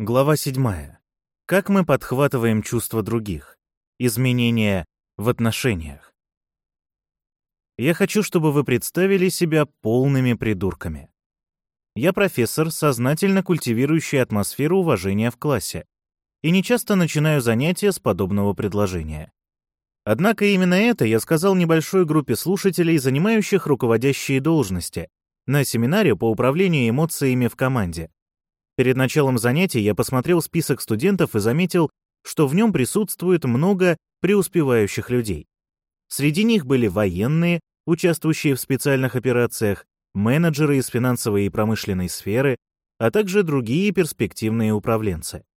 Глава 7. Как мы подхватываем чувства других? Изменения в отношениях. Я хочу, чтобы вы представили себя полными придурками. Я профессор, сознательно культивирующий атмосферу уважения в классе, и нечасто начинаю занятия с подобного предложения. Однако именно это я сказал небольшой группе слушателей, занимающих руководящие должности, на семинаре по управлению эмоциями в команде. Перед началом занятий я посмотрел список студентов и заметил, что в нем присутствует много преуспевающих людей. Среди них были военные, участвующие в специальных операциях, менеджеры из финансовой и промышленной сферы, а также другие перспективные управленцы.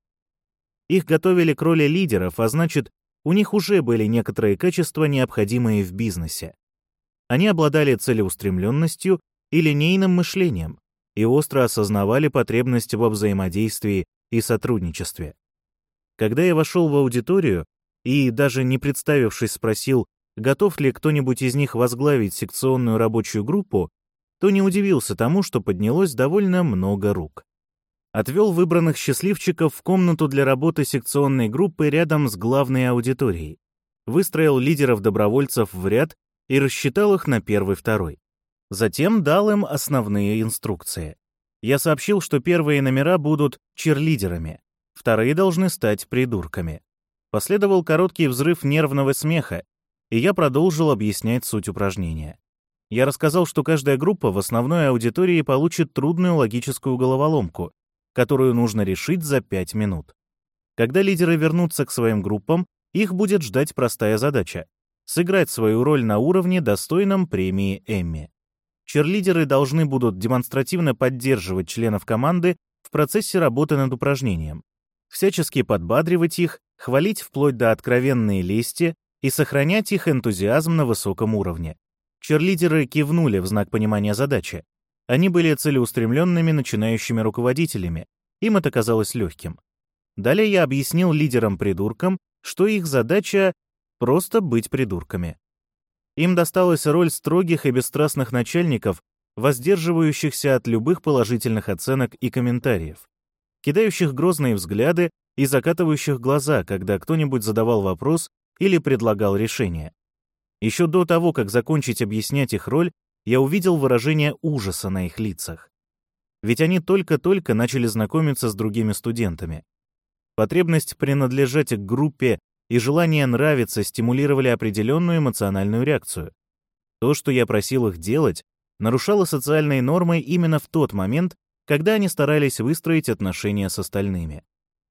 Их готовили к роли лидеров, а значит, у них уже были некоторые качества, необходимые в бизнесе. Они обладали целеустремленностью и линейным мышлением, и остро осознавали потребность во взаимодействии и сотрудничестве. Когда я вошел в аудиторию и, даже не представившись, спросил, готов ли кто-нибудь из них возглавить секционную рабочую группу, то не удивился тому, что поднялось довольно много рук. Отвел выбранных счастливчиков в комнату для работы секционной группы рядом с главной аудиторией, выстроил лидеров-добровольцев в ряд и рассчитал их на первый-второй. Затем дал им основные инструкции. Я сообщил, что первые номера будут чирлидерами, вторые должны стать придурками. Последовал короткий взрыв нервного смеха, и я продолжил объяснять суть упражнения. Я рассказал, что каждая группа в основной аудитории получит трудную логическую головоломку, которую нужно решить за 5 минут. Когда лидеры вернутся к своим группам, их будет ждать простая задача — сыграть свою роль на уровне, достойном премии Эмми. Чирлидеры должны будут демонстративно поддерживать членов команды в процессе работы над упражнением, всячески подбадривать их, хвалить вплоть до откровенной лести и сохранять их энтузиазм на высоком уровне. Чирлидеры кивнули в знак понимания задачи. Они были целеустремленными начинающими руководителями, им это казалось легким. Далее я объяснил лидерам-придуркам, что их задача — просто быть придурками. Им досталась роль строгих и бесстрастных начальников, воздерживающихся от любых положительных оценок и комментариев, кидающих грозные взгляды и закатывающих глаза, когда кто-нибудь задавал вопрос или предлагал решение. Еще до того, как закончить объяснять их роль, я увидел выражение ужаса на их лицах. Ведь они только-только начали знакомиться с другими студентами. Потребность принадлежать к группе и желание нравиться стимулировали определенную эмоциональную реакцию. То, что я просил их делать, нарушало социальные нормы именно в тот момент, когда они старались выстроить отношения с остальными.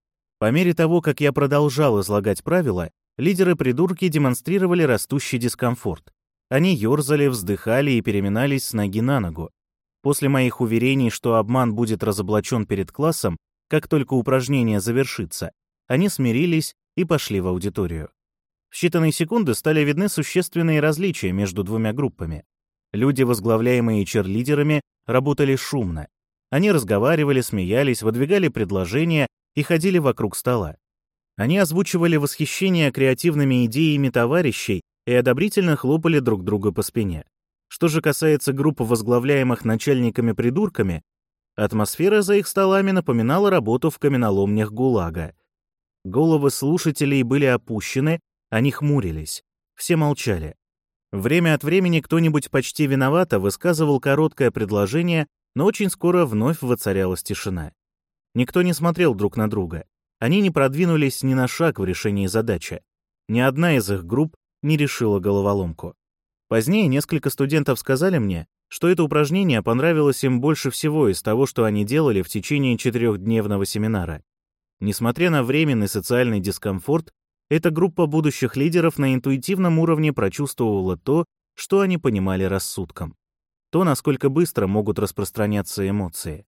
По мере того, как я продолжал излагать правила, лидеры-придурки демонстрировали растущий дискомфорт. Они ерзали, вздыхали и переминались с ноги на ногу. После моих уверений, что обман будет разоблачен перед классом, как только упражнение завершится, они смирились и пошли в аудиторию. В считанные секунды стали видны существенные различия между двумя группами. Люди, возглавляемые чирлидерами, работали шумно. Они разговаривали, смеялись, выдвигали предложения и ходили вокруг стола. Они озвучивали восхищение креативными идеями товарищей и одобрительно хлопали друг друга по спине. Что же касается групп, возглавляемых начальниками-придурками, атмосфера за их столами напоминала работу в каменоломнях ГУЛАГа. Головы слушателей были опущены, они хмурились. Все молчали. Время от времени кто-нибудь почти виновато высказывал короткое предложение, но очень скоро вновь воцарялась тишина. Никто не смотрел друг на друга. Они не продвинулись ни на шаг в решении задачи. Ни одна из их групп не решила головоломку. Позднее несколько студентов сказали мне, что это упражнение понравилось им больше всего из того, что они делали в течение 4-дневного семинара. Несмотря на временный социальный дискомфорт, эта группа будущих лидеров на интуитивном уровне прочувствовала то, что они понимали рассудком. То, насколько быстро могут распространяться эмоции.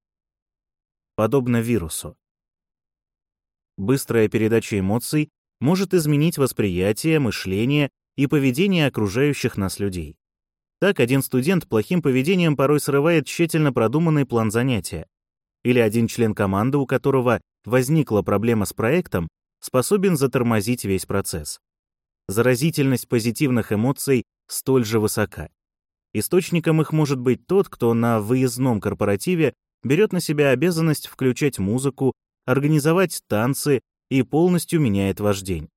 Подобно вирусу. Быстрая передача эмоций может изменить восприятие, мышление и поведение окружающих нас людей. Так, один студент плохим поведением порой срывает тщательно продуманный план занятия. Или один член команды, у которого возникла проблема с проектом, способен затормозить весь процесс. Заразительность позитивных эмоций столь же высока. Источником их может быть тот, кто на выездном корпоративе берет на себя обязанность включать музыку, организовать танцы и полностью меняет ваш день.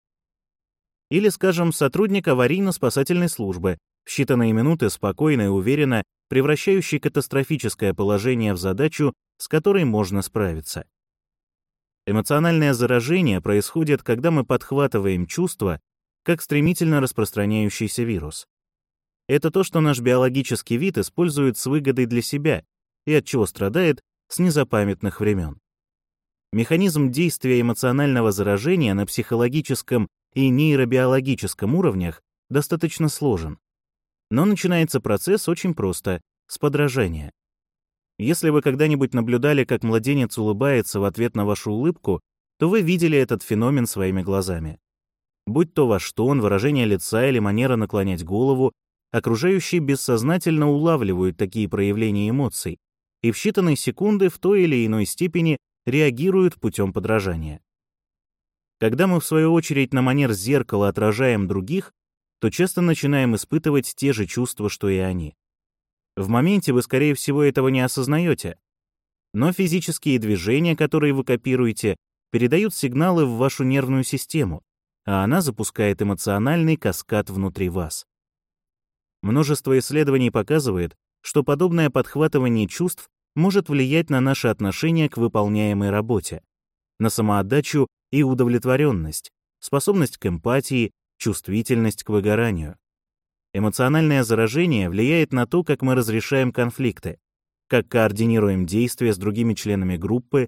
Или, скажем, сотрудник аварийно-спасательной службы, в считанные минуты спокойно и уверенно превращающий катастрофическое положение в задачу, с которой можно справиться. Эмоциональное заражение происходит, когда мы подхватываем чувства, как стремительно распространяющийся вирус. Это то, что наш биологический вид использует с выгодой для себя и от чего страдает с незапамятных времен. Механизм действия эмоционального заражения на психологическом и нейробиологическом уровнях достаточно сложен. Но начинается процесс очень просто, с подражания. Если вы когда-нибудь наблюдали, как младенец улыбается в ответ на вашу улыбку, то вы видели этот феномен своими глазами. Будь то ваш тон, выражение лица или манера наклонять голову, окружающие бессознательно улавливают такие проявления эмоций и в считанные секунды в той или иной степени реагируют путем подражания. Когда мы, в свою очередь, на манер зеркала отражаем других, то часто начинаем испытывать те же чувства, что и они. В моменте вы, скорее всего, этого не осознаете, но физические движения, которые вы копируете, передают сигналы в вашу нервную систему, а она запускает эмоциональный каскад внутри вас. Множество исследований показывает, что подобное подхватывание чувств может влиять на наше отношение к выполняемой работе, на самоотдачу и удовлетворенность, способность к эмпатии, чувствительность к выгоранию. Эмоциональное заражение влияет на то, как мы разрешаем конфликты, как координируем действия с другими членами группы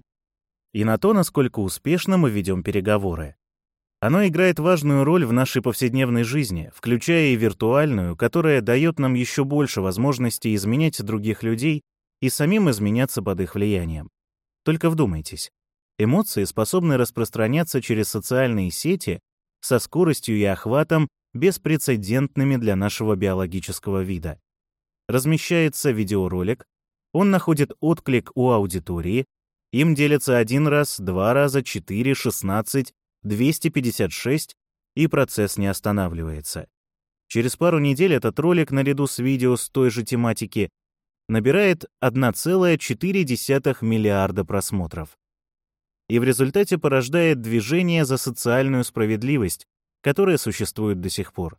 и на то, насколько успешно мы ведем переговоры. Оно играет важную роль в нашей повседневной жизни, включая и виртуальную, которая дает нам еще больше возможностей изменять других людей и самим изменяться под их влиянием. Только вдумайтесь, эмоции способны распространяться через социальные сети со скоростью и охватом, беспрецедентными для нашего биологического вида. Размещается видеоролик, он находит отклик у аудитории, им делятся 1 раз, 2 раза, 4, 16, 256, и процесс не останавливается. Через пару недель этот ролик, наряду с видео с той же тематики, набирает 1,4 миллиарда просмотров. И в результате порождает движение за социальную справедливость, которое существует до сих пор.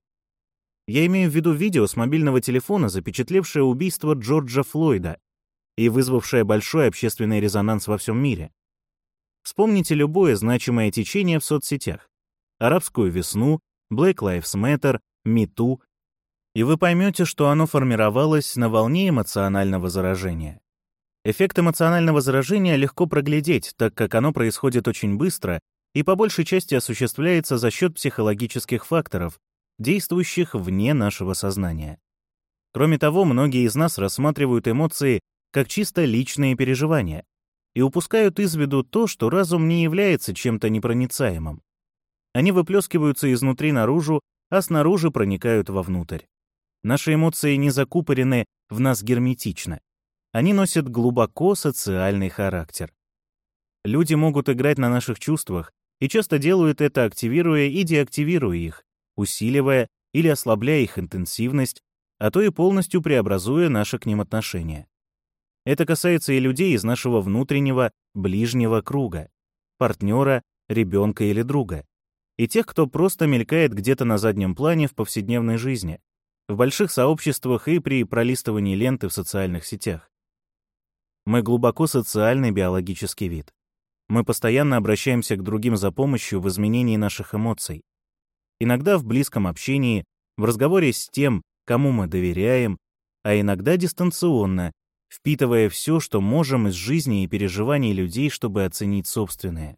Я имею в виду видео с мобильного телефона, запечатлевшее убийство Джорджа Флойда и вызвавшее большой общественный резонанс во всем мире. Вспомните любое значимое течение в соцсетях: арабскую весну, Black Lives Matter, Me Too, и вы поймете, что оно формировалось на волне эмоционального заражения. Эффект эмоционального заражения легко проглядеть, так как оно происходит очень быстро и по большей части осуществляется за счет психологических факторов, действующих вне нашего сознания. Кроме того, многие из нас рассматривают эмоции как чисто личные переживания и упускают из виду то, что разум не является чем-то непроницаемым. Они выплескиваются изнутри наружу, а снаружи проникают вовнутрь. Наши эмоции не закупорены в нас герметично. Они носят глубоко социальный характер. Люди могут играть на наших чувствах и часто делают это, активируя и деактивируя их, усиливая или ослабляя их интенсивность, а то и полностью преобразуя наше к ним отношение. Это касается и людей из нашего внутреннего, ближнего круга, партнера, ребенка или друга, и тех, кто просто мелькает где-то на заднем плане в повседневной жизни, в больших сообществах и при пролистывании ленты в социальных сетях. Мы глубоко социальный биологический вид. Мы постоянно обращаемся к другим за помощью в изменении наших эмоций. Иногда в близком общении, в разговоре с тем, кому мы доверяем, а иногда дистанционно, впитывая все, что можем из жизни и переживаний людей, чтобы оценить собственные.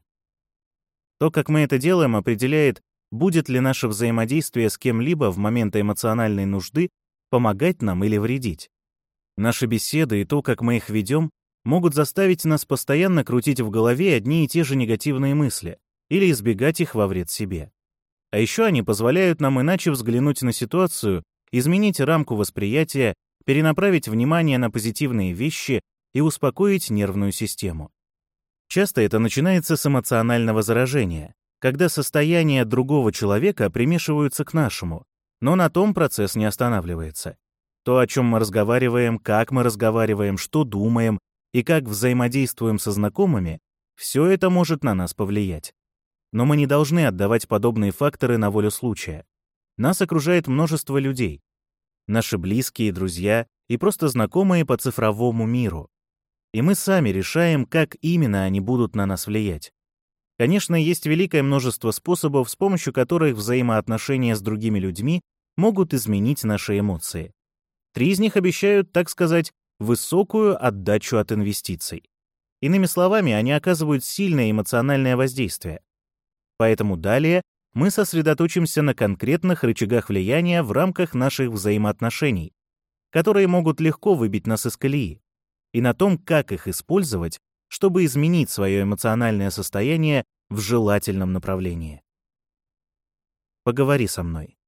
То, как мы это делаем, определяет, будет ли наше взаимодействие с кем-либо в момент эмоциональной нужды помогать нам или вредить. Наши беседы и то, как мы их ведем, могут заставить нас постоянно крутить в голове одни и те же негативные мысли или избегать их во вред себе. А еще они позволяют нам иначе взглянуть на ситуацию, изменить рамку восприятия, перенаправить внимание на позитивные вещи и успокоить нервную систему. Часто это начинается с эмоционального заражения, когда состояния другого человека примешиваются к нашему, но на том процесс не останавливается. То, о чем мы разговариваем, как мы разговариваем, что думаем и как взаимодействуем со знакомыми, Все это может на нас повлиять. Но мы не должны отдавать подобные факторы на волю случая. Нас окружает множество людей. Наши близкие, друзья и просто знакомые по цифровому миру. И мы сами решаем, как именно они будут на нас влиять. Конечно, есть великое множество способов, с помощью которых взаимоотношения с другими людьми могут изменить наши эмоции. 3 из них обещают, так сказать, высокую отдачу от инвестиций. Иными словами, они оказывают сильное эмоциональное воздействие. Поэтому далее мы сосредоточимся на конкретных рычагах влияния в рамках наших взаимоотношений, которые могут легко выбить нас из колеи, и на том, как их использовать, чтобы изменить свое эмоциональное состояние в желательном направлении. Поговори со мной.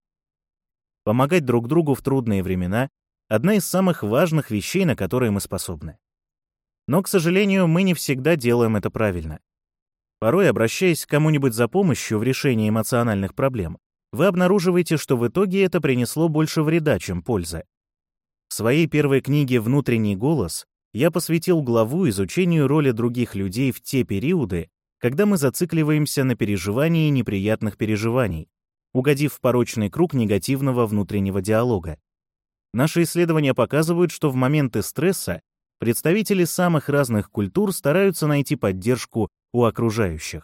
Помогать друг другу в трудные времена — одна из самых важных вещей, на которые мы способны. Но, к сожалению, мы не всегда делаем это правильно. Порой, обращаясь к кому-нибудь за помощью в решении эмоциональных проблем, вы обнаруживаете, что в итоге это принесло больше вреда, чем пользы. В своей первой книге «Внутренний голос» я посвятил главу изучению роли других людей в те периоды, когда мы зацикливаемся на переживании неприятных переживаний, угодив в порочный круг негативного внутреннего диалога. Наши исследования показывают, что в моменты стресса представители самых разных культур стараются найти поддержку у окружающих.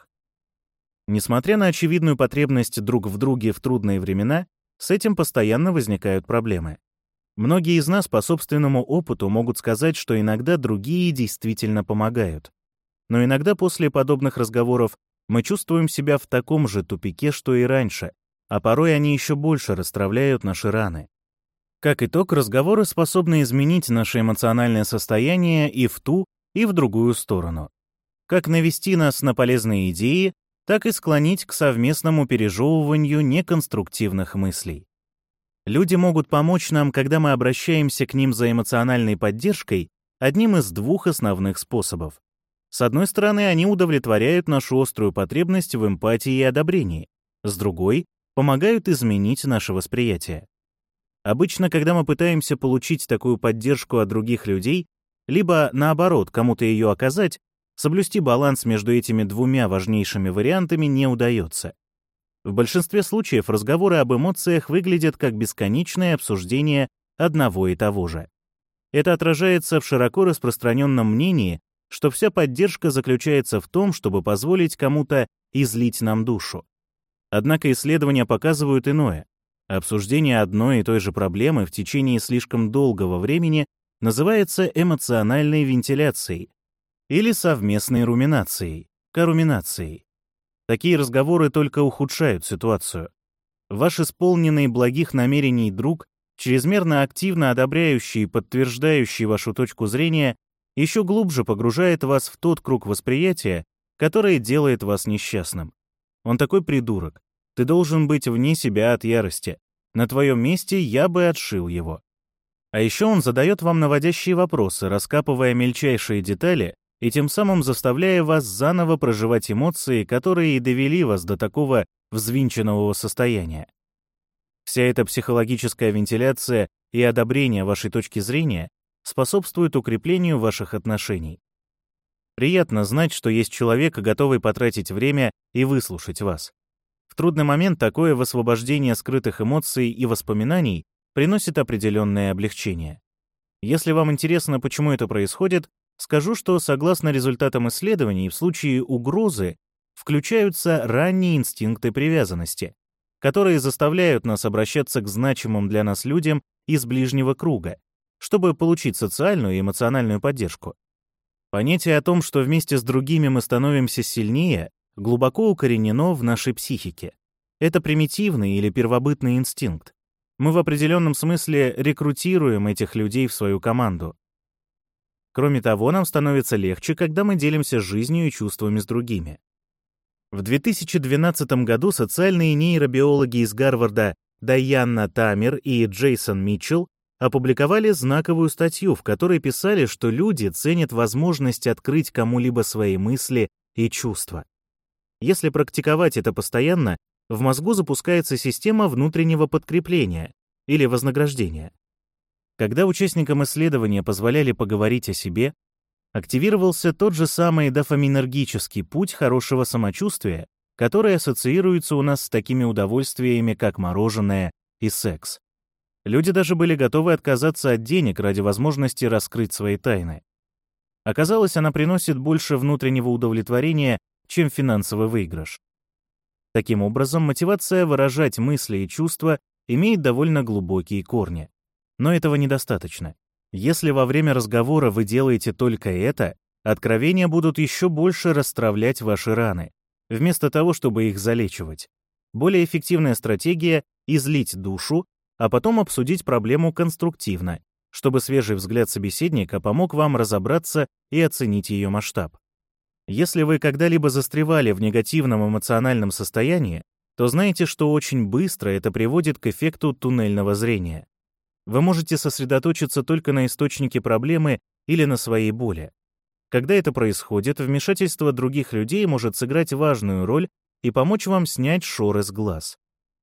Несмотря на очевидную потребность друг в друге в трудные времена, с этим постоянно возникают проблемы. Многие из нас по собственному опыту могут сказать, что иногда другие действительно помогают. Но иногда после подобных разговоров мы чувствуем себя в таком же тупике, что и раньше, а порой они еще больше расстраивают наши раны. Как итог, разговоры способны изменить наше эмоциональное состояние и в ту, и в другую сторону. Как навести нас на полезные идеи, так и склонить к совместному пережевыванию неконструктивных мыслей. Люди могут помочь нам, когда мы обращаемся к ним за эмоциональной поддержкой, одним из 2 основных способов. С одной стороны, они удовлетворяют нашу острую потребность в эмпатии и одобрении. С другой, помогают изменить наше восприятие. Обычно, когда мы пытаемся получить такую поддержку от других людей, либо, наоборот, кому-то ее оказать, соблюсти баланс между этими 2 важнейшими вариантами не удается. В большинстве случаев разговоры об эмоциях выглядят как бесконечное обсуждение одного и того же. Это отражается в широко распространенном мнении, что вся поддержка заключается в том, чтобы позволить кому-то излить нам душу. Однако исследования показывают иное. Обсуждение одной и той же проблемы в течение слишком долгого времени называется эмоциональной вентиляцией или совместной руминацией, коруминацией. Такие разговоры только ухудшают ситуацию. Ваш исполненный благих намерений друг, чрезмерно активно одобряющий и подтверждающий вашу точку зрения, еще глубже погружает вас в тот круг восприятия, который делает вас несчастным. Он такой придурок. Ты должен быть вне себя от ярости. На твоем месте я бы отшил его. А еще он задает вам наводящие вопросы, раскапывая мельчайшие детали и тем самым заставляя вас заново проживать эмоции, которые и довели вас до такого взвинченного состояния. Вся эта психологическая вентиляция и одобрение вашей точки зрения способствуют укреплению ваших отношений. Приятно знать, что есть человек, готовый потратить время и выслушать вас. В трудный момент такое высвобождение скрытых эмоций и воспоминаний приносит определенное облегчение. Если вам интересно, почему это происходит, скажу, что согласно результатам исследований, в случае угрозы включаются ранние инстинкты привязанности, которые заставляют нас обращаться к значимым для нас людям из ближнего круга, чтобы получить социальную и эмоциональную поддержку. Понятие о том, что вместе с другими мы становимся сильнее, глубоко укоренено в нашей психике. Это примитивный или первобытный инстинкт. Мы в определенном смысле рекрутируем этих людей в свою команду. Кроме того, нам становится легче, когда мы делимся жизнью и чувствами с другими. В 2012 году социальные нейробиологи из Гарварда Дайанна Тамер и Джейсон Митчелл опубликовали знаковую статью, в которой писали, что люди ценят возможность открыть кому-либо свои мысли и чувства. Если практиковать это постоянно, в мозгу запускается система внутреннего подкрепления или вознаграждения. Когда участникам исследования позволяли поговорить о себе, Активировался тот же самый дофаминергический путь хорошего самочувствия, который ассоциируется у нас с такими удовольствиями, как мороженое и секс. Люди даже были готовы отказаться от денег ради возможности раскрыть свои тайны. Оказалось, она приносит больше внутреннего удовлетворения, чем финансовый выигрыш. Таким образом, мотивация выражать мысли и чувства имеет довольно глубокие корни. Но этого недостаточно. Если во время разговора вы делаете только это, откровения будут еще больше расстравлять ваши раны, вместо того, чтобы их залечивать. Более эффективная стратегия — излить душу, а потом обсудить проблему конструктивно, чтобы свежий взгляд собеседника помог вам разобраться и оценить ее масштаб. Если вы когда-либо застревали в негативном эмоциональном состоянии, то знаете, что очень быстро это приводит к эффекту туннельного зрения. Вы можете сосредоточиться только на источнике проблемы или на своей боли. Когда это происходит, вмешательство других людей может сыграть важную роль и помочь вам снять шоры с глаз.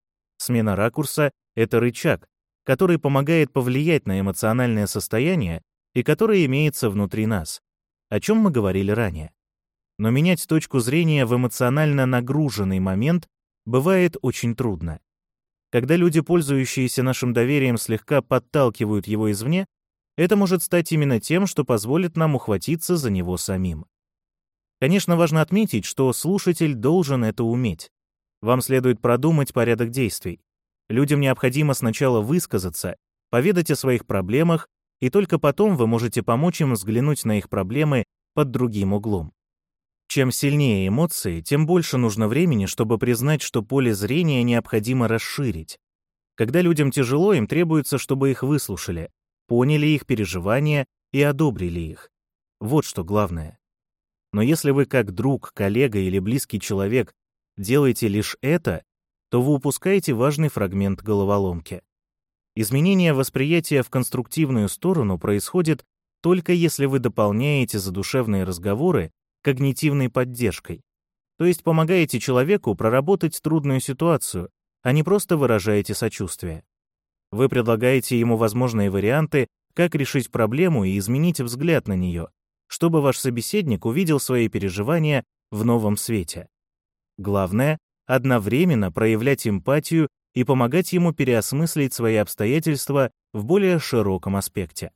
Смена ракурса — это рычаг, который помогает повлиять на эмоциональное состояние и который имеется внутри нас, о чем мы говорили ранее. Но менять точку зрения в эмоционально нагруженный момент бывает очень трудно. Когда люди, пользующиеся нашим доверием, слегка подталкивают его извне, это может стать именно тем, что позволит нам ухватиться за него самим. Конечно, важно отметить, что слушатель должен это уметь. Вам следует продумать порядок действий. Людям необходимо сначала высказаться, поведать о своих проблемах, и только потом вы можете помочь им взглянуть на их проблемы под другим углом. Чем сильнее эмоции, тем больше нужно времени, чтобы признать, что поле зрения необходимо расширить. Когда людям тяжело, им требуется, чтобы их выслушали, поняли их переживания и одобрили их. Вот что главное. Но если вы как друг, коллега или близкий человек делаете лишь это, то вы упускаете важный фрагмент головоломки. Изменение восприятия в конструктивную сторону происходит только если вы дополняете задушевные разговоры когнитивной поддержкой, то есть помогаете человеку проработать трудную ситуацию, а не просто выражаете сочувствие. Вы предлагаете ему возможные варианты, как решить проблему и изменить взгляд на нее, чтобы ваш собеседник увидел свои переживания в новом свете. Главное — одновременно проявлять эмпатию и помогать ему переосмыслить свои обстоятельства в более широком аспекте.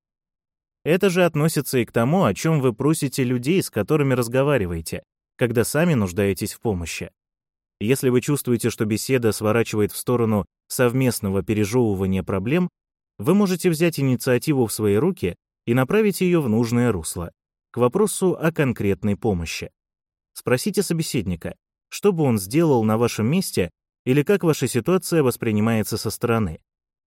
Это же относится и к тому, о чем вы просите людей, с которыми разговариваете, когда сами нуждаетесь в помощи. Если вы чувствуете, что беседа сворачивает в сторону совместного пережевывания проблем, вы можете взять инициативу в свои руки и направить ее в нужное русло, к вопросу о конкретной помощи. Спросите собеседника, что бы он сделал на вашем месте или как ваша ситуация воспринимается со стороны.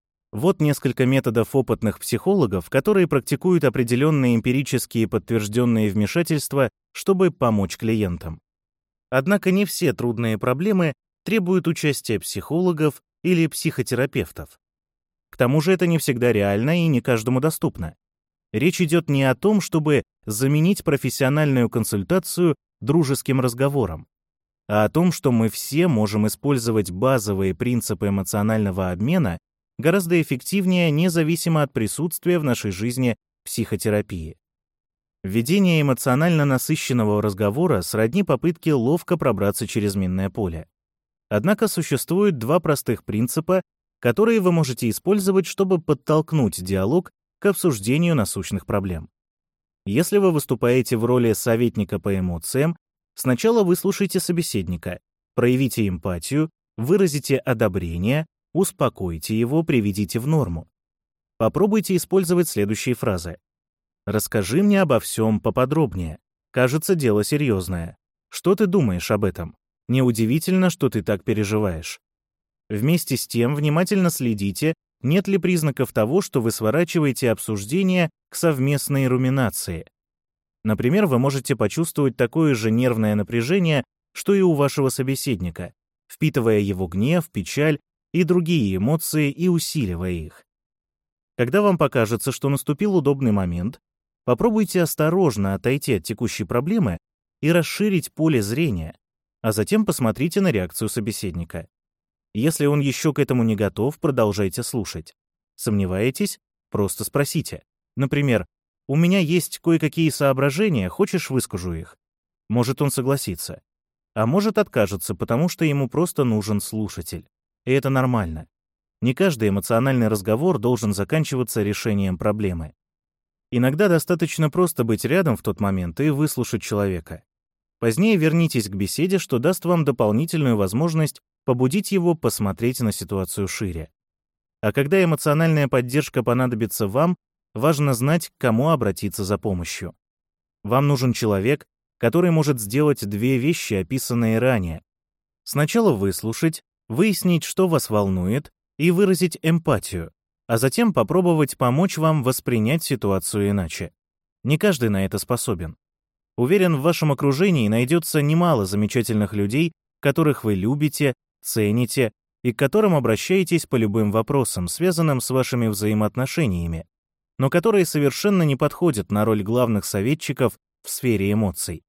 Вот несколько методов опытных психологов, которые практикуют определенные эмпирические подтвержденные вмешательства, чтобы помочь клиентам. Однако не все трудные проблемы требуют участия психологов или психотерапевтов. К тому же это не всегда реально и не каждому доступно. Речь идет не о том, чтобы заменить профессиональную консультацию дружеским разговором, а о том, что мы все можем использовать базовые принципы эмоционального обмена гораздо эффективнее, независимо от присутствия в нашей жизни психотерапии. Введение эмоционально насыщенного разговора сродни попытке ловко пробраться через минное поле. Однако существуют два простых принципа, которые вы можете использовать, чтобы подтолкнуть диалог к обсуждению насущных проблем. Если вы выступаете в роли советника по эмоциям, сначала выслушайте собеседника, проявите эмпатию, выразите одобрение, успокойте его, приведите в норму. Попробуйте использовать следующие фразы. «Расскажи мне обо всем поподробнее. Кажется, дело серьезное. Что ты думаешь об этом? Неудивительно, что ты так переживаешь». Вместе с тем внимательно следите, нет ли признаков того, что вы сворачиваете обсуждение к совместной руминации. Например, вы можете почувствовать такое же нервное напряжение, что и у вашего собеседника, впитывая его гнев, печаль и другие эмоции и усиливая их. Когда вам покажется, что наступил удобный момент, попробуйте осторожно отойти от текущей проблемы и расширить поле зрения, а затем посмотрите на реакцию собеседника. Если он еще к этому не готов, продолжайте слушать. Сомневаетесь? Просто спросите. Например, «У меня есть кое-какие соображения, хочешь, выскажу их?» Может, он согласится. А может, откажется, потому что ему просто нужен слушатель. И это нормально. Не каждый эмоциональный разговор должен заканчиваться решением проблемы. Иногда достаточно просто быть рядом в тот момент и выслушать человека. Позднее вернитесь к беседе, что даст вам дополнительную возможность побудить его посмотреть на ситуацию шире. А когда эмоциональная поддержка понадобится вам, важно знать, к кому обратиться за помощью. Вам нужен человек, который может сделать две вещи, описанные ранее. Сначала выслушать, выяснить, что вас волнует, и выразить эмпатию, а затем попробовать помочь вам воспринять ситуацию иначе. Не каждый на это способен. Уверен, в вашем окружении найдется немало замечательных людей, которых вы любите, цените и к которым обращаетесь по любым вопросам, связанным с вашими взаимоотношениями, но которые совершенно не подходят на роль главных советчиков в сфере эмоций.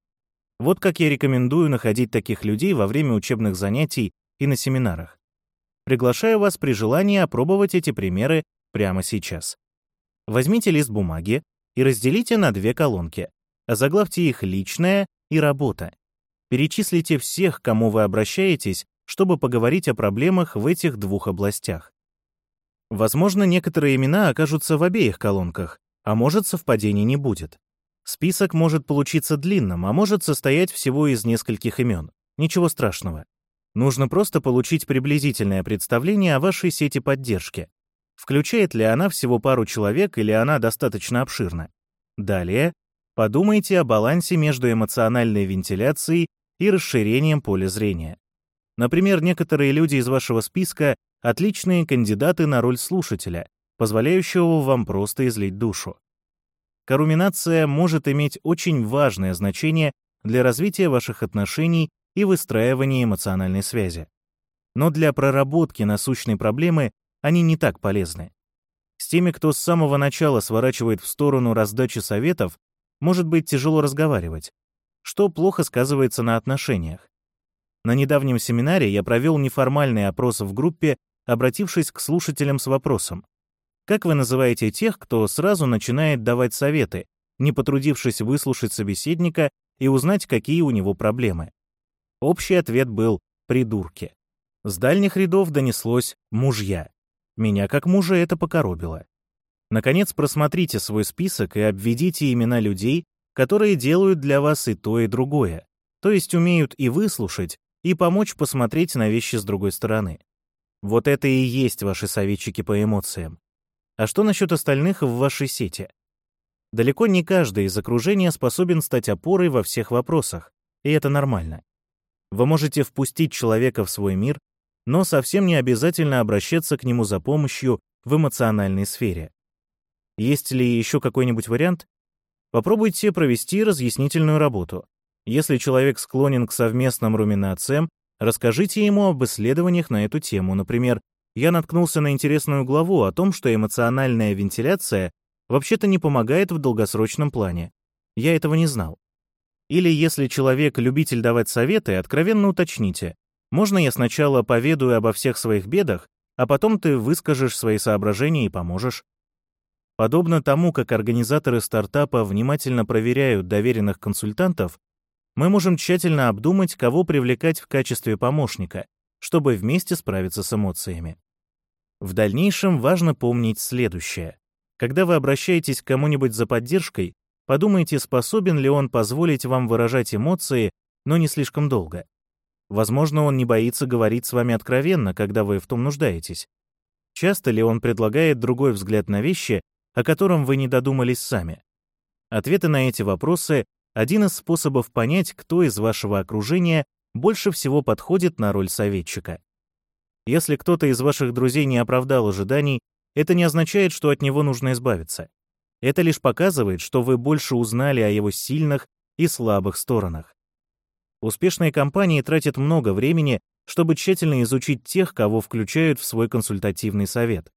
Вот как я рекомендую находить таких людей во время учебных занятий и на семинарах. Приглашаю вас при желании опробовать эти примеры прямо сейчас. Возьмите лист бумаги и разделите на две колонки. Озаглавьте их «Личное» и «Работа». Перечислите всех, к кому вы обращаетесь, чтобы поговорить о проблемах в этих двух областях. Возможно, некоторые имена окажутся в обеих колонках, а может, совпадений не будет. Список может получиться длинным, а может состоять всего из нескольких имен. Ничего страшного. Нужно просто получить приблизительное представление о вашей сети поддержки. Включает ли она всего пару человек или она достаточно обширна? Далее, подумайте о балансе между эмоциональной вентиляцией и расширением поля зрения. Например, некоторые люди из вашего списка — отличные кандидаты на роль слушателя, позволяющего вам просто излить душу. Коруминация может иметь очень важное значение для развития ваших отношений и выстраивания эмоциональной связи. Но для проработки насущной проблемы они не так полезны. С теми, кто с самого начала сворачивает в сторону раздачи советов, может быть тяжело разговаривать, что плохо сказывается на отношениях. На недавнем семинаре я провел неформальный опрос в группе, обратившись к слушателям с вопросом: как вы называете тех, кто сразу начинает давать советы, не потрудившись выслушать собеседника и узнать, какие у него проблемы? Общий ответ был «придурки». С дальних рядов донеслось «мужья». Меня как мужа это покоробило. Наконец, просмотрите свой список и обведите имена людей, которые делают для вас и то, и другое, то есть умеют и выслушать, и помочь посмотреть на вещи с другой стороны. Вот это и есть ваши советчики по эмоциям. А что насчет остальных в вашей сети? Далеко не каждый из окружения способен стать опорой во всех вопросах, и это нормально. Вы можете впустить человека в свой мир, но совсем не обязательно обращаться к нему за помощью в эмоциональной сфере. Есть ли еще какой-нибудь вариант? Попробуйте провести разъяснительную работу. Если человек склонен к совместным руминациям, расскажите ему об исследованиях на эту тему. Например, я наткнулся на интересную главу о том, что эмоциональная вентиляция вообще-то не помогает в долгосрочном плане. Я этого не знал. Или если человек любитель давать советы, откровенно уточните: можно я сначала поведаю обо всех своих бедах, а потом ты выскажешь свои соображения и поможешь? Подобно тому, как организаторы стартапа внимательно проверяют доверенных консультантов, мы можем тщательно обдумать, кого привлекать в качестве помощника, чтобы вместе справиться с эмоциями. В дальнейшем важно помнить следующее. Когда вы обращаетесь к кому-нибудь за поддержкой, подумайте, способен ли он позволить вам выражать эмоции, но не слишком долго. Возможно, он не боится говорить с вами откровенно, когда вы в том нуждаетесь. Часто ли он предлагает другой взгляд на вещи, о котором вы не додумались сами? Ответы на эти вопросы — один из способов понять, кто из вашего окружения больше всего подходит на роль советчика. Если кто-то из ваших друзей не оправдал ожиданий, это не означает, что от него нужно избавиться. Это лишь показывает, что вы больше узнали о его сильных и слабых сторонах. Успешные компании тратят много времени, чтобы тщательно изучить тех, кого включают в свой консультативный совет.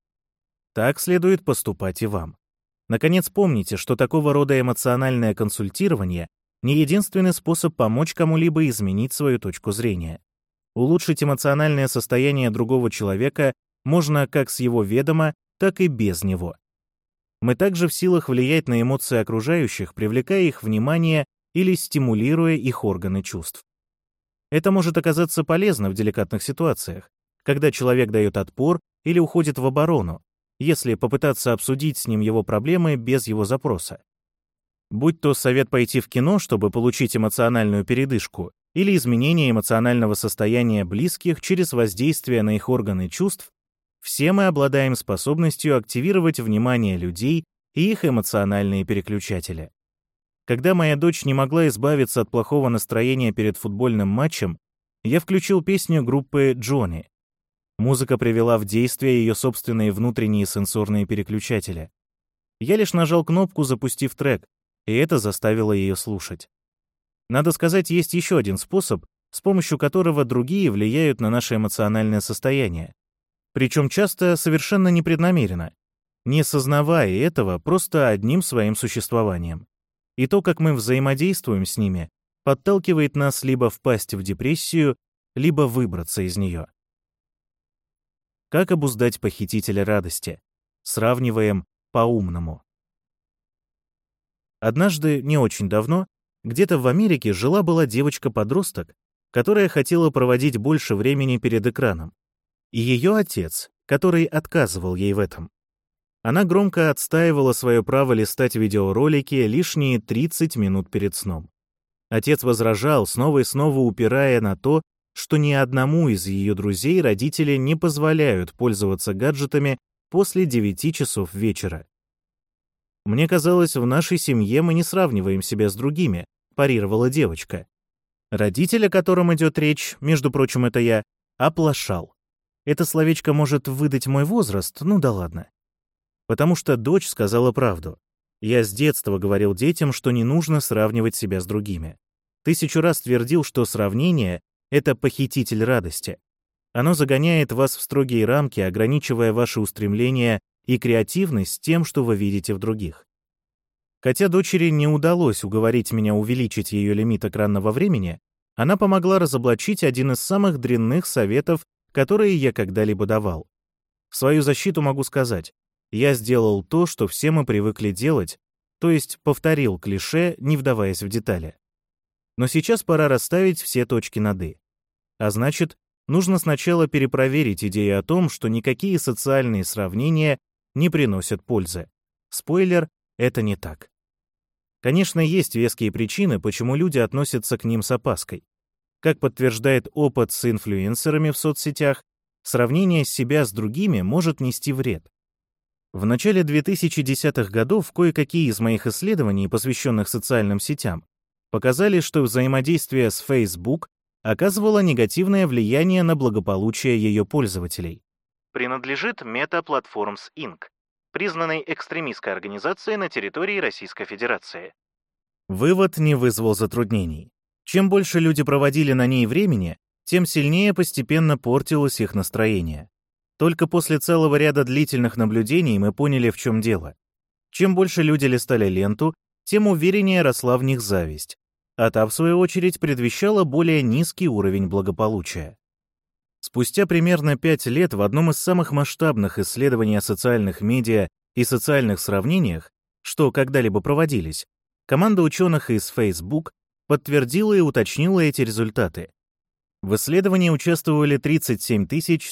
Так следует поступать и вам. Наконец, помните, что такого рода эмоциональное консультирование не единственный способ помочь кому-либо изменить свою точку зрения. Улучшить эмоциональное состояние другого человека можно как с его ведома, так и без него. Мы также в силах влиять на эмоции окружающих, привлекая их внимание или стимулируя их органы чувств. Это может оказаться полезно в деликатных ситуациях, когда человек дает отпор или уходит в оборону, если попытаться обсудить с ним его проблемы без его запроса. Будь то совет пойти в кино, чтобы получить эмоциональную передышку, или изменение эмоционального состояния близких через воздействие на их органы чувств, все мы обладаем способностью активировать внимание людей и их эмоциональные переключатели. Когда моя дочь не могла избавиться от плохого настроения перед футбольным матчем, я включил песню группы Джонни. Музыка привела в действие ее собственные внутренние сенсорные переключатели. Я лишь нажал кнопку, запустив трек, и это заставило ее слушать. Надо сказать, есть еще один способ, с помощью которого другие влияют на наше эмоциональное состояние. Причем часто совершенно непреднамеренно, не сознавая этого просто одним своим существованием. И то, как мы взаимодействуем с ними, подталкивает нас либо впасть в депрессию, либо выбраться из нее. Как обуздать похитителя радости? Сравниваем по-умному. Однажды, не очень давно, где-то в Америке жила-была девочка-подросток, которая хотела проводить больше времени перед экраном. И ее отец, который отказывал ей в этом. Она громко отстаивала свое право листать видеоролики лишние 30 минут перед сном. Отец возражал, снова и снова упирая на то, что ни одному из ее друзей родители не позволяют пользоваться гаджетами после 9 часов вечера. «Мне казалось, в нашей семье мы не сравниваем себя с другими», — парировала девочка. Родитель, о котором идет речь, между прочим, это я, оплошал. Это словечко может выдать мой возраст, ну да ладно. Потому что дочь сказала правду. Я с детства говорил детям, что не нужно сравнивать себя с другими. 1000 раз твердил, что сравнение — это похититель радости. Оно загоняет вас в строгие рамки, ограничивая ваши устремления и креативность тем, что вы видите в других. Хотя дочери не удалось уговорить меня увеличить ее лимит экранного времени, она помогла разоблачить один из самых дрянных советов, которые я когда-либо давал. В свою защиту могу сказать, я сделал то, что все мы привыкли делать, то есть повторил клише, не вдаваясь в детали. Но сейчас пора расставить все точки над «и». А значит, нужно сначала перепроверить идею о том, что никакие социальные сравнения не приносят пользы. Спойлер, это не так. Конечно, есть веские причины, почему люди относятся к ним с опаской. Как подтверждает опыт с инфлюенсерами в соцсетях, сравнение себя с другими может нести вред. В начале 2010-х годов кое-какие из моих исследований, посвященных социальным сетям, показали, что взаимодействие с Facebook оказывало негативное влияние на благополучие ее пользователей. Принадлежит Meta Platforms Inc., признанной экстремистской организацией на территории Российской Федерации. Вывод не вызвал затруднений. Чем больше люди проводили на ней времени, тем сильнее постепенно портилось их настроение. Только после целого ряда длительных наблюдений мы поняли, в чем дело. Чем больше люди листали ленту, тем увереннее росла в них зависть, а та, в свою очередь, предвещала более низкий уровень благополучия. Спустя примерно 5 лет в одном из самых масштабных исследований о социальных медиа и социальных сравнениях, что когда-либо проводились, команда ученых из Facebook подтвердила и уточнила эти результаты. В исследовании участвовали 37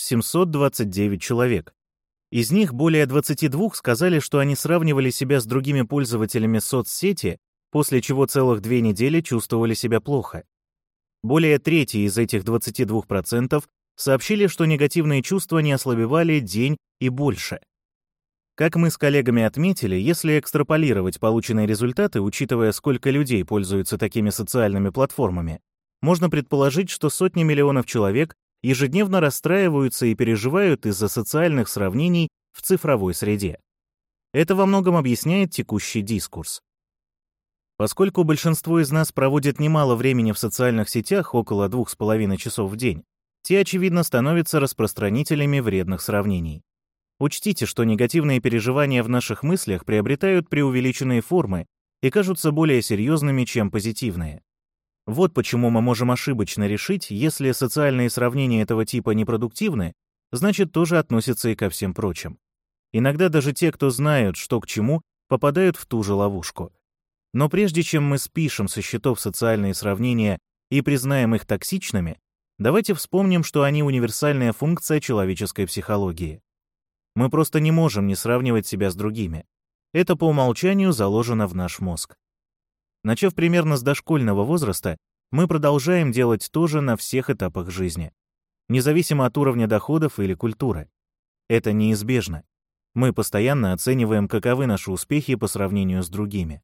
729 человек. Из них более 22 сказали, что они сравнивали себя с другими пользователями соцсети, после чего целых 2 недели чувствовали себя плохо. Более трети из этих 22% сообщили, что негативные чувства не ослабевали день и больше. Как мы с коллегами отметили, если экстраполировать полученные результаты, учитывая, сколько людей пользуются такими социальными платформами, можно предположить, что сотни миллионов человек ежедневно расстраиваются и переживают из-за социальных сравнений в цифровой среде. Это во многом объясняет текущий дискурс. Поскольку большинство из нас проводит немало времени в социальных сетях, около 2,5 часов в день, те, очевидно, становятся распространителями вредных сравнений. Учтите, что негативные переживания в наших мыслях приобретают преувеличенные формы и кажутся более серьезными, чем позитивные. Вот почему мы можем ошибочно решить, если социальные сравнения этого типа непродуктивны, значит, тоже относятся и ко всем прочим. Иногда даже те, кто знают, что к чему, попадают в ту же ловушку. Но прежде чем мы спишем со счетов социальные сравнения и признаем их токсичными, давайте вспомним, что они универсальная функция человеческой психологии. Мы просто не можем не сравнивать себя с другими. Это по умолчанию заложено в наш мозг. Начав примерно с дошкольного возраста, мы продолжаем делать то же на всех этапах жизни, независимо от уровня доходов или культуры. Это неизбежно. Мы постоянно оцениваем, каковы наши успехи по сравнению с другими.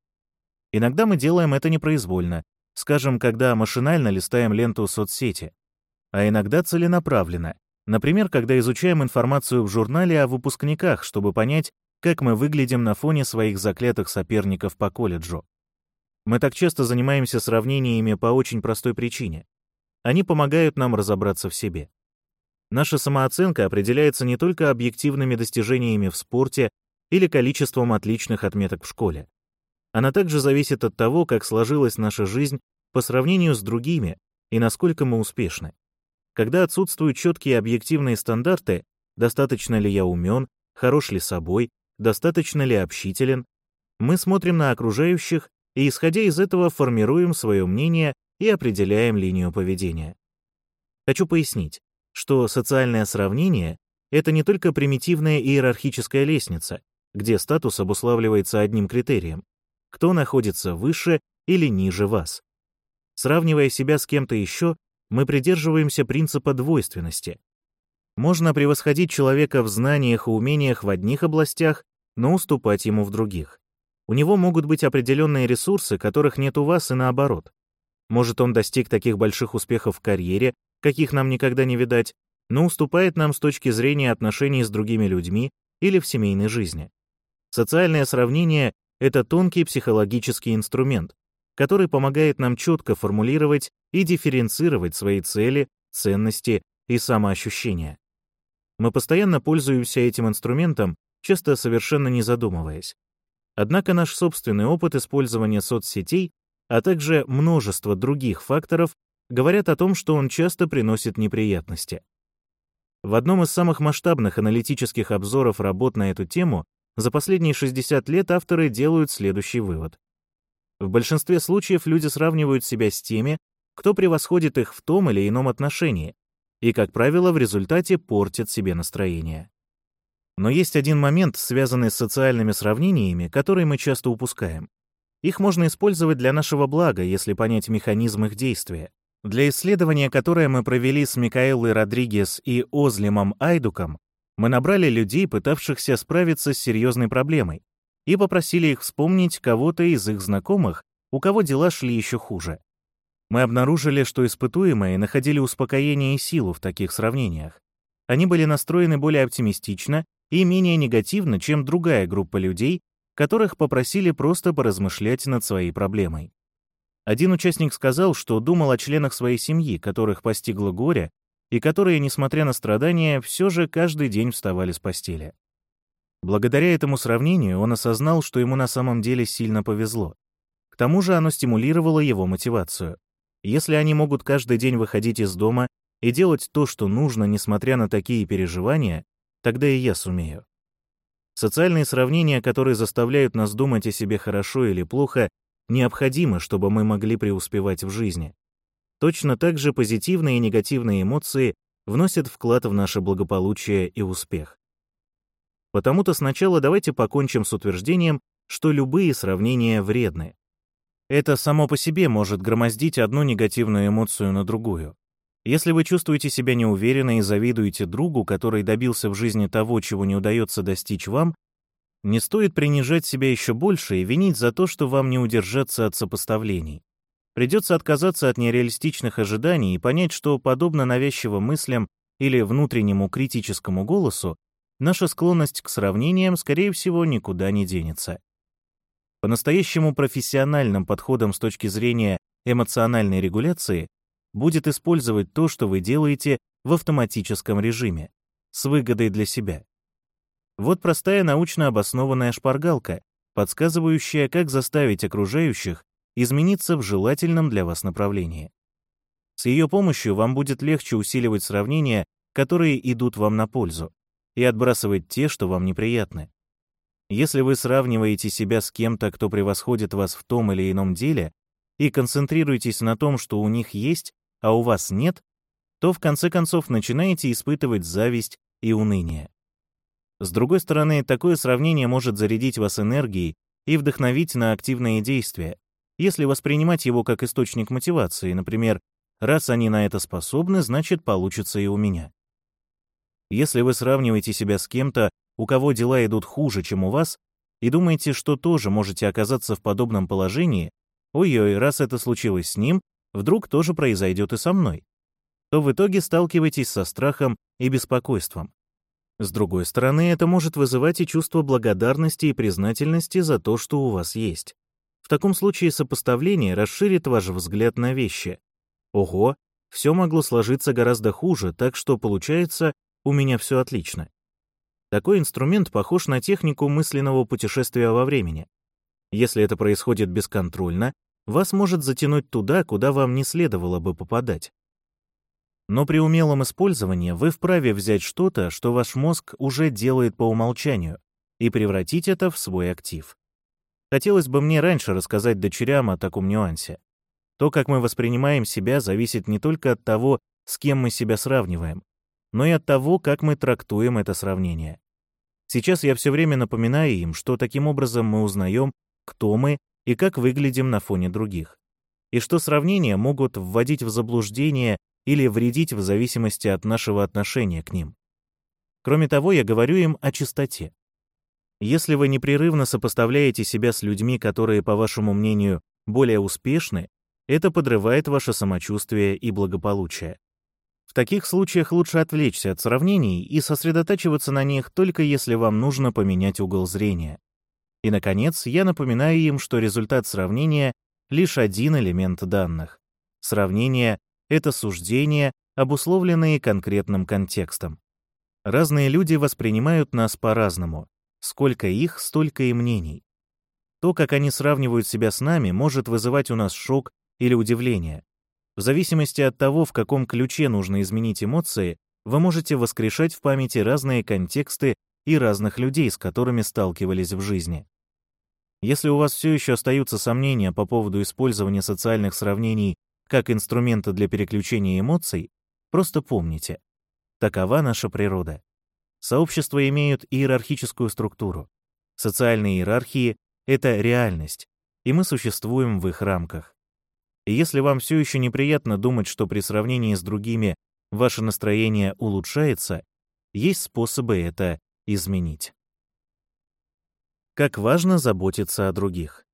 Иногда мы делаем это непроизвольно, скажем, когда машинально листаем ленту соцсети, а иногда целенаправленно, например, когда изучаем информацию в журнале о выпускниках, чтобы понять, как мы выглядим на фоне своих заклятых соперников по колледжу. Мы так часто занимаемся сравнениями по очень простой причине. Они помогают нам разобраться в себе. Наша самооценка определяется не только объективными достижениями в спорте или количеством отличных отметок в школе. Она также зависит от того, как сложилась наша жизнь по сравнению с другими и насколько мы успешны. Когда отсутствуют четкие объективные стандарты, достаточно ли я умен, хорош ли собой, достаточно ли общителен, мы смотрим на окружающих и, исходя из этого, формируем свое мнение и определяем линию поведения. Хочу пояснить, что социальное сравнение — это не только примитивная иерархическая лестница, где статус обуславливается одним критерием — кто находится выше или ниже вас. Сравнивая себя с кем-то еще, мы придерживаемся принципа двойственности. Можно превосходить человека в знаниях и умениях в одних областях, но уступать ему в других. У него могут быть определенные ресурсы, которых нет у вас, и наоборот. Может, он достиг таких больших успехов в карьере, каких нам никогда не видать, но уступает нам с точки зрения отношений с другими людьми или в семейной жизни. Социальное сравнение — это тонкий психологический инструмент, который помогает нам четко формулировать и дифференцировать свои цели, ценности и самоощущения. Мы постоянно пользуемся этим инструментом, часто совершенно не задумываясь. Однако наш собственный опыт использования соцсетей, а также множество других факторов говорят о том, что он часто приносит неприятности. В одном из самых масштабных аналитических обзоров работ на эту тему за последние 60 лет авторы делают следующий вывод. В большинстве случаев люди сравнивают себя с теми, кто превосходит их в том или ином отношении, и, как правило, в результате портят себе настроение. Но есть один момент, связанный с социальными сравнениями, который мы часто упускаем. Их можно использовать для нашего блага, если понять механизм их действия. Для исследования, которое мы провели с Микаэлой Родригес и Озлимом Айдуком, мы набрали людей, пытавшихся справиться с серьезной проблемой, и попросили их вспомнить кого-то из их знакомых, у кого дела шли еще хуже. Мы обнаружили, что испытуемые находили успокоение и силу в таких сравнениях. Они были настроены более оптимистично и менее негативно, чем другая группа людей, которых попросили просто поразмышлять над своей проблемой. Один участник сказал, что думал о членах своей семьи, которых постигло горе, и которые, несмотря на страдания, все же каждый день вставали с постели. Благодаря этому сравнению он осознал, что ему на самом деле сильно повезло. К тому же оно стимулировало его мотивацию. Если они могут каждый день выходить из дома и делать то, что нужно, несмотря на такие переживания, тогда и я сумею. Социальные сравнения, которые заставляют нас думать о себе хорошо или плохо, необходимы, чтобы мы могли преуспевать в жизни. Точно так же позитивные и негативные эмоции вносят вклад в наше благополучие и успех. Потому-то сначала давайте покончим с утверждением, что любые сравнения вредны. Это само по себе может громоздить одну негативную эмоцию на другую. Если вы чувствуете себя неуверенно и завидуете другу, который добился в жизни того, чего не удается достичь вам, не стоит принижать себя еще больше и винить за то, что вам не удержаться от сопоставлений. Придется отказаться от нереалистичных ожиданий и понять, что, подобно навязчивым мыслям или внутреннему критическому голосу, наша склонность к сравнениям, скорее всего, никуда не денется. По-настоящему профессиональным подходом с точки зрения эмоциональной регуляции будет использовать то, что вы делаете в автоматическом режиме, с выгодой для себя. Вот простая научно обоснованная шпаргалка, подсказывающая, как заставить окружающих измениться в желательном для вас направлении. С ее помощью вам будет легче усиливать сравнения, которые идут вам на пользу. и отбрасывать те, что вам неприятны. Если вы сравниваете себя с кем-то, кто превосходит вас в том или ином деле, и концентрируетесь на том, что у них есть, а у вас нет, то в конце концов начинаете испытывать зависть и уныние. С другой стороны, такое сравнение может зарядить вас энергией и вдохновить на активные действия, если воспринимать его как источник мотивации, например, раз они на это способны, значит, получится и у меня. Если вы сравниваете себя с кем-то, у кого дела идут хуже, чем у вас, и думаете, что тоже можете оказаться в подобном положении, ой-ой, раз это случилось с ним, вдруг тоже произойдет и со мной, то в итоге сталкиваетесь со страхом и беспокойством. С другой стороны, это может вызывать и чувство благодарности и признательности за то, что у вас есть. В таком случае сопоставление расширит ваш взгляд на вещи. Ого, все могло сложиться гораздо хуже, так что, получается, у меня все отлично. Такой инструмент похож на технику мысленного путешествия во времени. Если это происходит бесконтрольно, вас может затянуть туда, куда вам не следовало бы попадать. Но при умелом использовании вы вправе взять что-то, что ваш мозг уже делает по умолчанию, и превратить это в свой актив. Хотелось бы мне раньше рассказать дочерям о таком нюансе. То, как мы воспринимаем себя, зависит не только от того, с кем мы себя сравниваем, но и от того, как мы трактуем это сравнение. Сейчас я все время напоминаю им, что таким образом мы узнаем, кто мы и как выглядим на фоне других, и что сравнения могут вводить в заблуждение или вредить в зависимости от нашего отношения к ним. Кроме того, я говорю им о чистоте. Если вы непрерывно сопоставляете себя с людьми, которые, по вашему мнению, более успешны, это подрывает ваше самочувствие и благополучие. В таких случаях лучше отвлечься от сравнений и сосредотачиваться на них только если вам нужно поменять угол зрения. И, наконец, я напоминаю им, что результат сравнения — лишь один элемент данных. Сравнение — это суждения, обусловленные конкретным контекстом. Разные люди воспринимают нас по-разному. Сколько их, столько и мнений. То, как они сравнивают себя с нами, может вызывать у нас шок или удивление. В зависимости от того, в каком ключе нужно изменить эмоции, вы можете воскрешать в памяти разные контексты и разных людей, с которыми сталкивались в жизни. Если у вас все еще остаются сомнения по поводу использования социальных сравнений как инструмента для переключения эмоций, просто помните, такова наша природа. Сообщества имеют иерархическую структуру. Социальные иерархии — это реальность, и мы существуем в их рамках. И если вам все еще неприятно думать, что при сравнении с другими ваше настроение улучшается, есть способы это изменить. Как важно заботиться о других.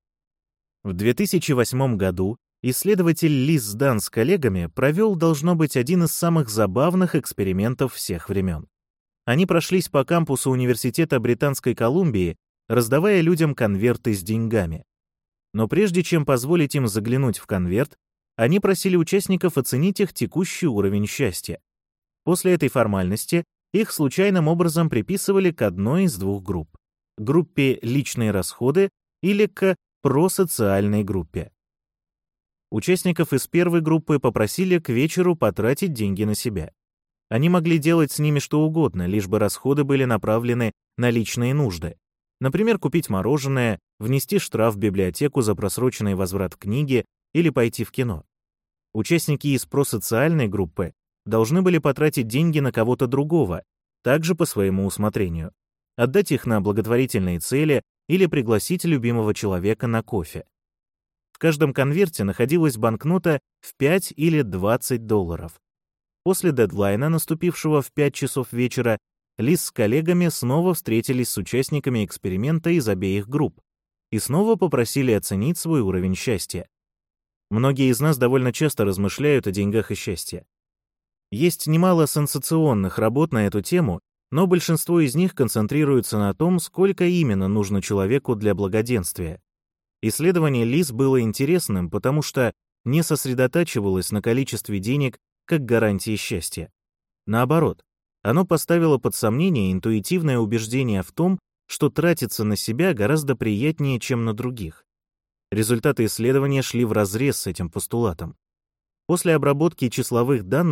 В 2008 году исследователь Лиз Дан с коллегами провел, должно быть, один из самых забавных экспериментов всех времен. Они прошлись по кампусу Университета Британской Колумбии, раздавая людям конверты с деньгами. Но прежде чем позволить им заглянуть в конверт, они просили участников оценить их текущий уровень счастья. После этой формальности их случайным образом приписывали к одной из двух групп — группе «личные расходы» или к просоциальной группе. Участников из первой группы попросили к вечеру потратить деньги на себя. Они могли делать с ними что угодно, лишь бы расходы были направлены на личные нужды. Например, купить мороженое, внести штраф в библиотеку за просроченный возврат книги или пойти в кино. Участники из просоциальной группы должны были потратить деньги на кого-то другого, также по своему усмотрению, отдать их на благотворительные цели или пригласить любимого человека на кофе. В каждом конверте находилась банкнота в 5 или 20 долларов. После дедлайна, наступившего в 5 часов вечера, Лиз с коллегами снова встретились с участниками эксперимента из обеих групп и снова попросили оценить свой уровень счастья. Многие из нас довольно часто размышляют о деньгах и счастье. Есть немало сенсационных работ на эту тему, но большинство из них концентрируются на том, сколько именно нужно человеку для благоденствия. Исследование Лиз было интересным, потому что не сосредотачивалось на количестве денег как гарантии счастья. Наоборот, оно поставило под сомнение интуитивное убеждение в том, что тратиться на себя гораздо приятнее, чем на других. Результаты исследования шли вразрез с этим постулатом. После обработки числовых данных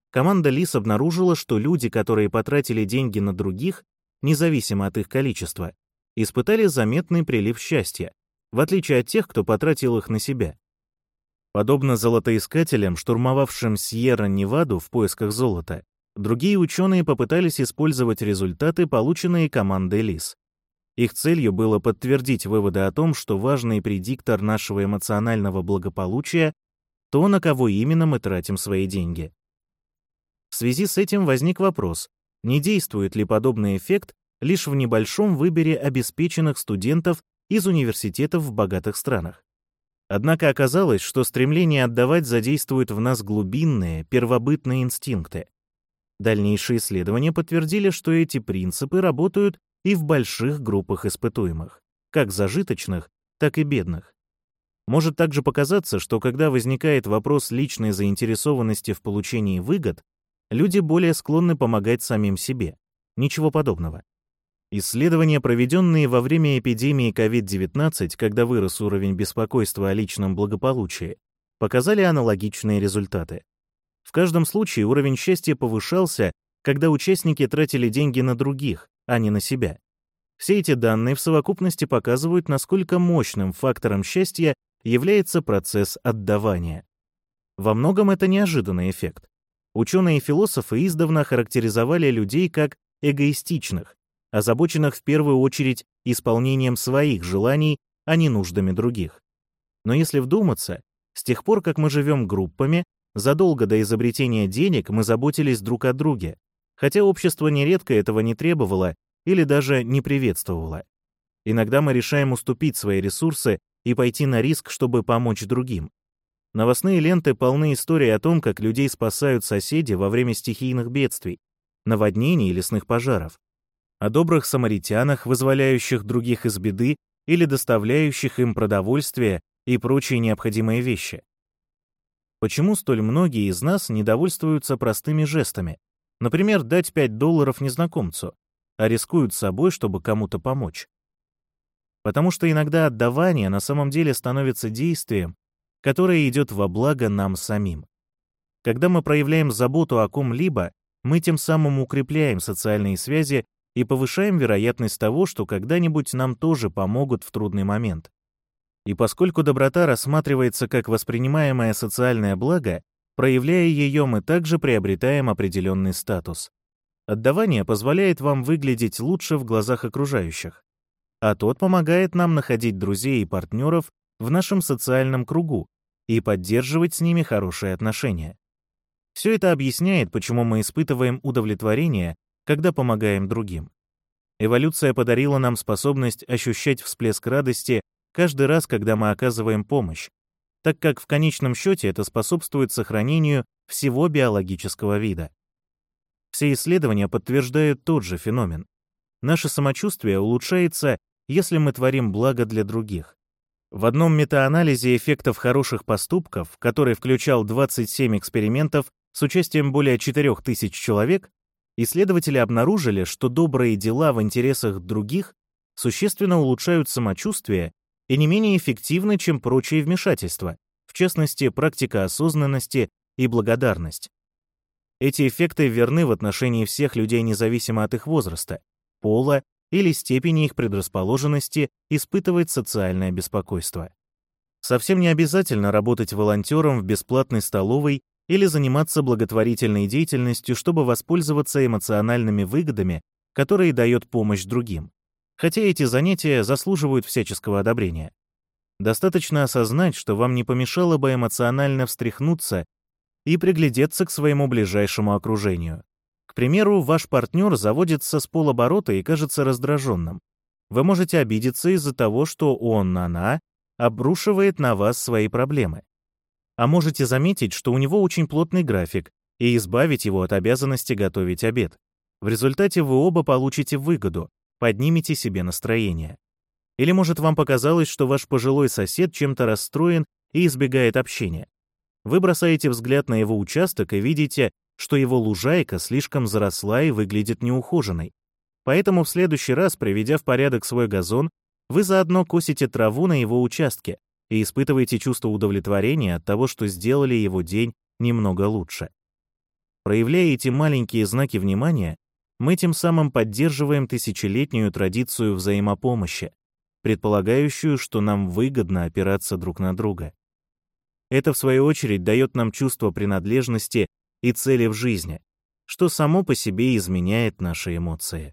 команда Лис обнаружила, что люди, которые потратили деньги на других, независимо от их количества, испытали заметный прилив счастья, в отличие от тех, кто потратил их на себя. Подобно золотоискателям, штурмовавшим Сьерра-Неваду в поисках золота, другие ученые попытались использовать результаты, полученные командой Лис. Их целью было подтвердить выводы о том, что важный предиктор нашего эмоционального благополучия — то, на кого именно мы тратим свои деньги. В связи с этим возник вопрос, не действует ли подобный эффект лишь в небольшом выборе обеспеченных студентов из университетов в богатых странах. Однако оказалось, что стремление отдавать задействует в нас глубинные, первобытные инстинкты. Дальнейшие исследования подтвердили, что эти принципы работают и в больших группах испытуемых, как зажиточных, так и бедных. Может также показаться, что когда возникает вопрос личной заинтересованности в получении выгод, люди более склонны помогать самим себе. Ничего подобного. Исследования, проведенные во время эпидемии COVID-19, когда вырос уровень беспокойства о личном благополучии, показали аналогичные результаты. В каждом случае уровень счастья повышался, когда участники тратили деньги на других, а не на себя. Все эти данные в совокупности показывают, насколько мощным фактором счастья является процесс отдавания. Во многом это неожиданный эффект. Ученые и философы издавна характеризовали людей как эгоистичных, озабоченных в первую очередь исполнением своих желаний, а не нуждами других. Но если вдуматься, с тех пор, как мы живем группами, задолго до изобретения денег мы заботились друг о друге, хотя общество нередко этого не требовало или даже не приветствовало. Иногда мы решаем уступить свои ресурсы и пойти на риск, чтобы помочь другим. Новостные ленты полны историй о том, как людей спасают соседи во время стихийных бедствий, наводнений и лесных пожаров, о добрых самаритянах, вызволяющих других из беды или доставляющих им продовольствие и прочие необходимые вещи. Почему столь многие из нас недовольствуются простыми жестами, например, дать $5 незнакомцу, а рискуют собой, чтобы кому-то помочь? Потому что иногда отдавание на самом деле становится действием, которое идет во благо нам самим. Когда мы проявляем заботу о ком-либо, мы тем самым укрепляем социальные связи и повышаем вероятность того, что когда-нибудь нам тоже помогут в трудный момент. И поскольку доброта рассматривается как воспринимаемое социальное благо, проявляя ее, мы также приобретаем определенный статус. Отдавание позволяет вам выглядеть лучше в глазах окружающих, а тот помогает нам находить друзей и партнеров в нашем социальном кругу и поддерживать с ними хорошие отношения. Все это объясняет, почему мы испытываем удовлетворение, когда помогаем другим. Эволюция подарила нам способность ощущать всплеск радости каждый раз, когда мы оказываем помощь, так как в конечном счете это способствует сохранению всего биологического вида. Все исследования подтверждают тот же феномен. Наше самочувствие улучшается, если мы творим благо для других. В одном метаанализе эффектов хороших поступков, который включал 27 экспериментов с участием более 4000 человек, исследователи обнаружили, что добрые дела в интересах других существенно улучшают самочувствие и не менее эффективны, чем прочие вмешательства, в частности, практика осознанности и благодарность. Эти эффекты верны в отношении всех людей независимо от их возраста, пола или степени их предрасположенности испытывать социальное беспокойство. Совсем не обязательно работать волонтером в бесплатной столовой или заниматься благотворительной деятельностью, чтобы воспользоваться эмоциональными выгодами, которые дает помощь другим. Хотя эти занятия заслуживают всяческого одобрения. Достаточно осознать, что вам не помешало бы эмоционально встряхнуться и приглядеться к своему ближайшему окружению. К примеру, ваш партнер заводится с полоборота и кажется раздраженным. Вы можете обидеться из-за того, что она обрушивает на вас свои проблемы. А можете заметить, что у него очень плотный график, и избавить его от обязанности готовить обед. В результате вы оба получите выгоду, поднимете себе настроение. Или, может, вам показалось, что ваш пожилой сосед чем-то расстроен и избегает общения. Вы бросаете взгляд на его участок и видите, что его лужайка слишком заросла и выглядит неухоженной. Поэтому в следующий раз, приведя в порядок свой газон, вы заодно косите траву на его участке и испытываете чувство удовлетворения от того, что сделали его день немного лучше. Проявляя эти маленькие знаки внимания, мы тем самым поддерживаем тысячелетнюю традицию взаимопомощи, предполагающую, что нам выгодно опираться друг на друга. Это, в свою очередь, дает нам чувство принадлежности и цели в жизни, что само по себе изменяет наши эмоции.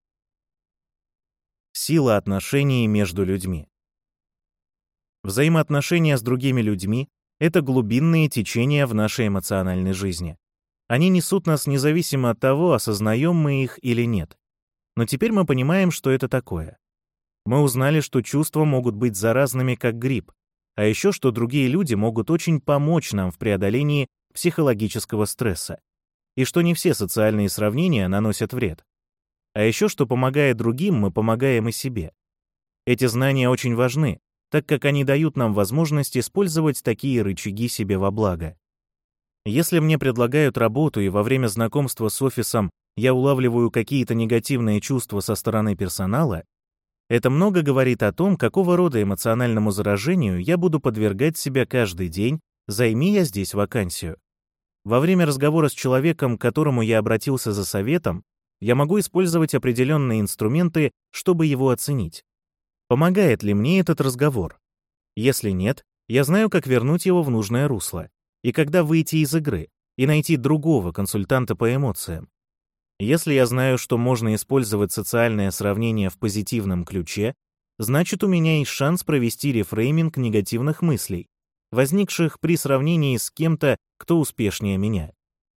Сила отношений между людьми. Взаимоотношения с другими людьми — это глубинные течения в нашей эмоциональной жизни. Они несут нас независимо от того, осознаем мы их или нет. Но теперь мы понимаем, что это такое. Мы узнали, что чувства могут быть заразными, как грипп, а еще что другие люди могут очень помочь нам в преодолении психологического стресса, и что не все социальные сравнения наносят вред. А еще что, помогая другим, мы помогаем и себе. Эти знания очень важны, так как они дают нам возможность использовать такие рычаги себе во благо. Если мне предлагают работу, и во время знакомства с офисом я улавливаю какие-то негативные чувства со стороны персонала, это много говорит о том, какого рода эмоциональному заражению я буду подвергать себя каждый день, займи я здесь вакансию. Во время разговора с человеком, к которому я обратился за советом, я могу использовать определенные инструменты, чтобы его оценить. Помогает ли мне этот разговор? Если нет, я знаю, как вернуть его в нужное русло, и когда выйти из игры, и найти другого консультанта по эмоциям. Если я знаю, что можно использовать социальное сравнение в позитивном ключе, значит, у меня есть шанс провести рефрейминг негативных мыслей, возникших при сравнении с кем-то, кто успешнее меня.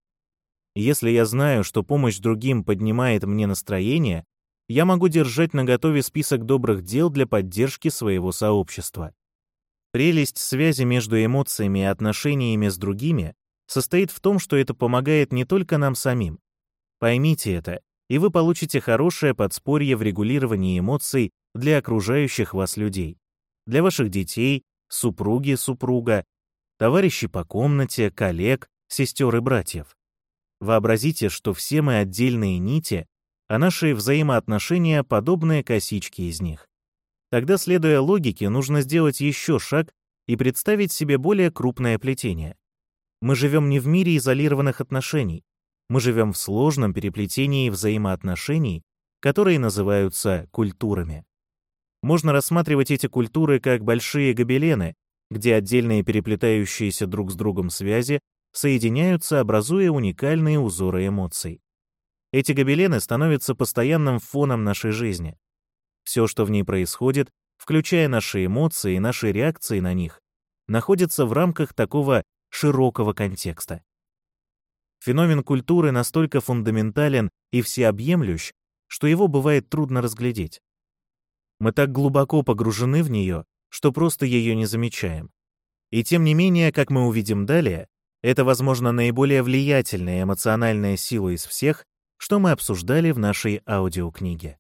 Если я знаю, что помощь другим поднимает мне настроение, я могу держать наготове список добрых дел для поддержки своего сообщества. Прелесть связи между эмоциями и отношениями с другими состоит в том, что это помогает не только нам самим. Поймите это, и вы получите хорошее подспорье в регулировании эмоций для окружающих вас людей, для ваших детей, супруги, супруга, товарищей по комнате, коллег, сестер и братьев. Вообразите, что все мы отдельные нити, а наши взаимоотношения подобные косички из них. Тогда, следуя логике, нужно сделать еще шаг и представить себе более крупное плетение. Мы живем не в мире изолированных отношений, мы живем в сложном переплетении взаимоотношений, которые называются культурами. Можно рассматривать эти культуры как большие гобелены, где отдельные переплетающиеся друг с другом связи соединяются, образуя уникальные узоры эмоций. Эти гобелены становятся постоянным фоном нашей жизни. Все, что в ней происходит, включая наши эмоции и наши реакции на них, находится в рамках такого широкого контекста. Феномен культуры настолько фундаментален и всеобъемлющ, что его бывает трудно разглядеть. Мы так глубоко погружены в нее, что просто ее не замечаем. И тем не менее, как мы увидим далее, это, возможно, наиболее влиятельная эмоциональная сила из всех, что мы обсуждали в нашей аудиокниге.